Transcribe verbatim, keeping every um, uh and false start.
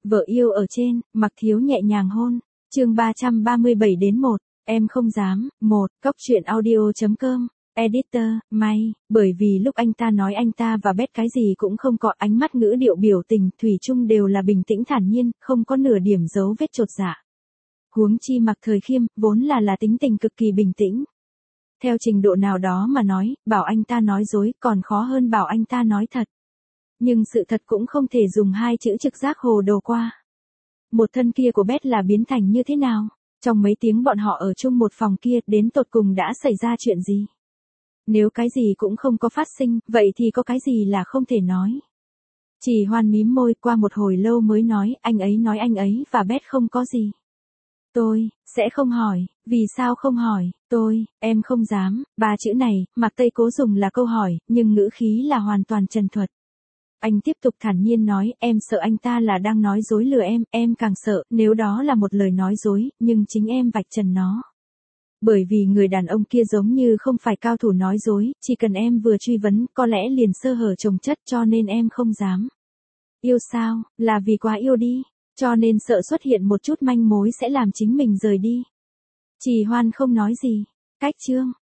Vợ yêu ở trên, Mặc Thiếu nhẹ nhàng hôn. Chương ba trăm ba mươi bảy đến một, em không dám. Một, Cóc truyện audio chấm com. Editor, may, bởi vì lúc anh ta nói anh ta và Bét cái gì cũng không có, ánh mắt ngữ điệu biểu tình, thủy chung đều là bình tĩnh thản nhiên, không có nửa điểm dấu vết chột dạ. Huống chi Mạc Thời Khiêm, vốn là là tính tình cực kỳ bình tĩnh. Theo trình độ nào đó mà nói, bảo anh ta nói dối còn khó hơn bảo anh ta nói thật. Nhưng sự thật cũng không thể dùng hai chữ trực giác hồ đồ qua. Một thân kia của Bét là biến thành như thế nào? Trong mấy tiếng bọn họ ở chung một phòng kia, đến tột cùng đã xảy ra chuyện gì? Nếu cái gì cũng không có phát sinh, vậy thì có cái gì là không thể nói? Chỉ Hoan mím môi, qua một hồi lâu mới nói, anh ấy nói anh ấy và Bét không có gì. Tôi, sẽ không hỏi, vì sao không hỏi, tôi, em không dám, ba chữ này, Mạc Tây cố dùng là câu hỏi, nhưng ngữ khí là hoàn toàn trần thuật. Anh tiếp tục thản nhiên nói, em sợ anh ta là đang nói dối lừa em, em càng sợ, nếu đó là một lời nói dối, nhưng chính em vạch trần nó. Bởi vì người đàn ông kia giống như không phải cao thủ nói dối, chỉ cần em vừa truy vấn, có lẽ liền sơ hở chồng chất cho nên em không dám. Yêu sao, là vì quá yêu đi, cho nên sợ xuất hiện một chút manh mối sẽ làm chính mình rời đi. Chỉ Hoan không nói gì. Cách chương.